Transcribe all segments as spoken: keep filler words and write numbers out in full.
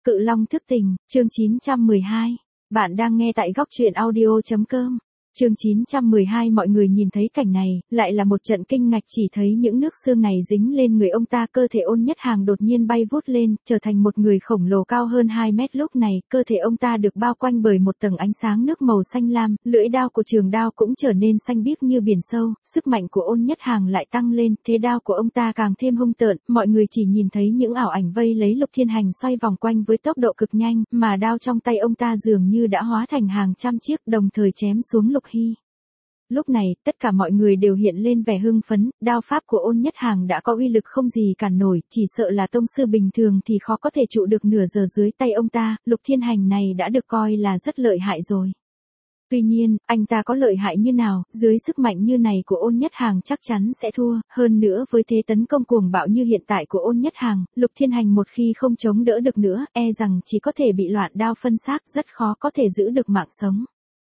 Cự Long thức tình, chương chín trăm mười hai. Bạn đang nghe tại góc truyện audio.com. Chương chín trăm mười hai. Mọi người nhìn thấy cảnh này, lại là một trận kinh ngạc, chỉ thấy những nước xương này dính lên người ông ta. Cơ thể Ôn Nhất Hàng đột nhiên bay vút lên, trở thành một người khổng lồ cao hơn hai mét. Lúc này, cơ thể ông ta được bao quanh bởi một tầng ánh sáng nước màu xanh lam, lưỡi đao của trường đao cũng trở nên xanh biếc như biển sâu, sức mạnh của Ôn Nhất Hàng lại tăng lên, thế đao của ông ta càng thêm hung tợn. Mọi người chỉ nhìn thấy những ảo ảnh vây lấy Lục Thiên Hành xoay vòng quanh với tốc độ cực nhanh, mà đao trong tay ông ta dường như đã hóa thành hàng trăm chiếc, đồng thời chém xuống Lục Hy. Lúc này, tất cả mọi người đều hiện lên vẻ hưng phấn, đao pháp của Ôn Nhất Hàng đã có uy lực không gì cản nổi, chỉ sợ là tông sư bình thường thì khó có thể trụ được nửa giờ dưới tay ông ta. Lục Thiên Hành này đã được coi là rất lợi hại rồi. Tuy nhiên, anh ta có lợi hại như nào, dưới sức mạnh như này của Ôn Nhất Hàng chắc chắn sẽ thua, hơn nữa với thế tấn công cuồng bạo như hiện tại của Ôn Nhất Hàng, Lục Thiên Hành một khi không chống đỡ được nữa, e rằng chỉ có thể bị loạn đao phân xác, rất khó có thể giữ được mạng sống.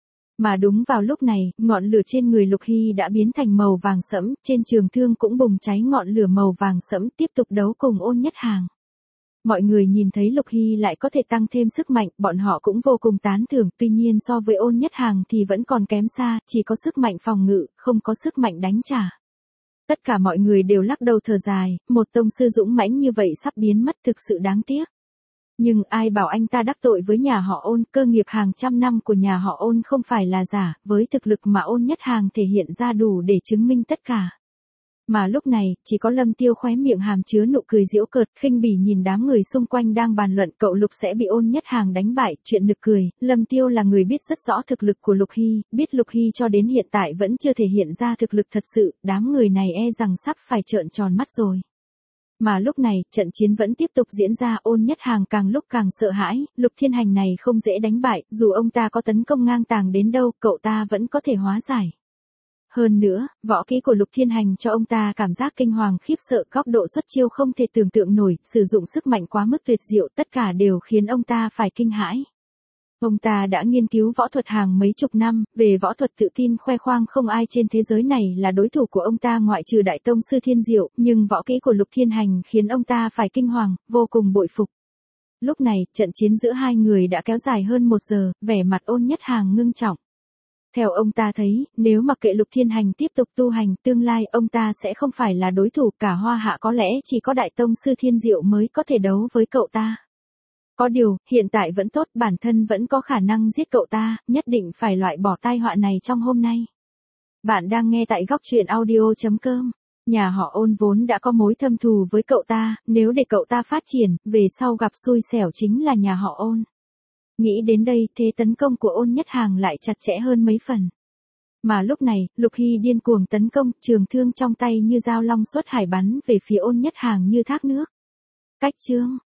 Mà đúng vào lúc này, ngọn lửa trên người Lục Hy đã biến thành màu vàng sẫm, trên trường thương cũng bùng cháy ngọn lửa màu vàng sẫm, tiếp tục đấu cùng Ôn Nhất Hàng. Mọi người nhìn thấy Lục Hy lại có thể tăng thêm sức mạnh, bọn họ cũng vô cùng tán thưởng, tuy nhiên so với Ôn Nhất Hàng thì vẫn còn kém xa, chỉ có sức mạnh phòng ngự, không có sức mạnh đánh trả. Tất cả mọi người đều lắc đầu thở dài, một tông sư dũng mãnh như vậy sắp biến mất, thực sự đáng tiếc. Nhưng ai bảo anh ta đắc tội với nhà họ Ôn, cơ nghiệp hàng trăm năm của nhà họ Ôn không phải là giả, với thực lực mà Ôn Nhất Hàng thể hiện ra đủ để chứng minh tất cả. Mà lúc này, chỉ có Lâm Tiêu khóe miệng hàm chứa nụ cười giễu cợt, khinh bỉ nhìn đám người xung quanh đang bàn luận cậu Lục sẽ bị Ôn Nhất Hàng đánh bại, chuyện nực cười. Lâm Tiêu là người biết rất rõ thực lực của Lục Hy, biết Lục Hy cho đến hiện tại vẫn chưa thể hiện ra thực lực thật sự, đám người này e rằng sắp phải trợn tròn mắt rồi. Mà lúc này, trận chiến vẫn tiếp tục diễn ra, Ôn Nhất Hàng càng lúc càng sợ hãi, Lục Thiên Hành này không dễ đánh bại, dù ông ta có tấn công ngang tàng đến đâu, cậu ta vẫn có thể hóa giải. Hơn nữa, võ kỹ của Lục Thiên Hành cho ông ta cảm giác kinh hoàng khiếp sợ, góc độ xuất chiêu không thể tưởng tượng nổi, sử dụng sức mạnh quá mức tuyệt diệu, tất cả đều khiến ông ta phải kinh hãi. Ông ta đã nghiên cứu võ thuật hàng mấy chục năm, về võ thuật tự tin khoe khoang không ai trên thế giới này là đối thủ của ông ta ngoại trừ Đại Tông Sư Thiên Diệu, nhưng võ kỹ của Lục Thiên Hành khiến ông ta phải kinh hoàng, vô cùng bội phục. Lúc này, trận chiến giữa hai người đã kéo dài hơn một giờ, vẻ mặt Ôn Nhất Hàng ngưng trọng. Theo ông ta thấy, nếu mặc kệ Lục Thiên Hành tiếp tục tu hành, tương lai ông ta sẽ không phải là đối thủ, cả Hoa Hạ có lẽ chỉ có Đại Tông Sư Thiên Diệu mới có thể đấu với cậu ta. Có điều, hiện tại vẫn tốt, bản thân vẫn có khả năng giết cậu ta, nhất định phải loại bỏ tai họa này trong hôm nay. Bạn đang nghe tại góc truyện audio.com. Nhà họ Ôn vốn đã có mối thâm thù với cậu ta, nếu để cậu ta phát triển, về sau gặp xui xẻo chính là nhà họ Ôn. Nghĩ đến đây, thế tấn công của Ôn Nhất Hàng lại chặt chẽ hơn mấy phần. Mà lúc này, Lục Hy điên cuồng tấn công, trường thương trong tay như dao long xuất hải bắn về phía Ôn Nhất Hàng như thác nước. Cách chương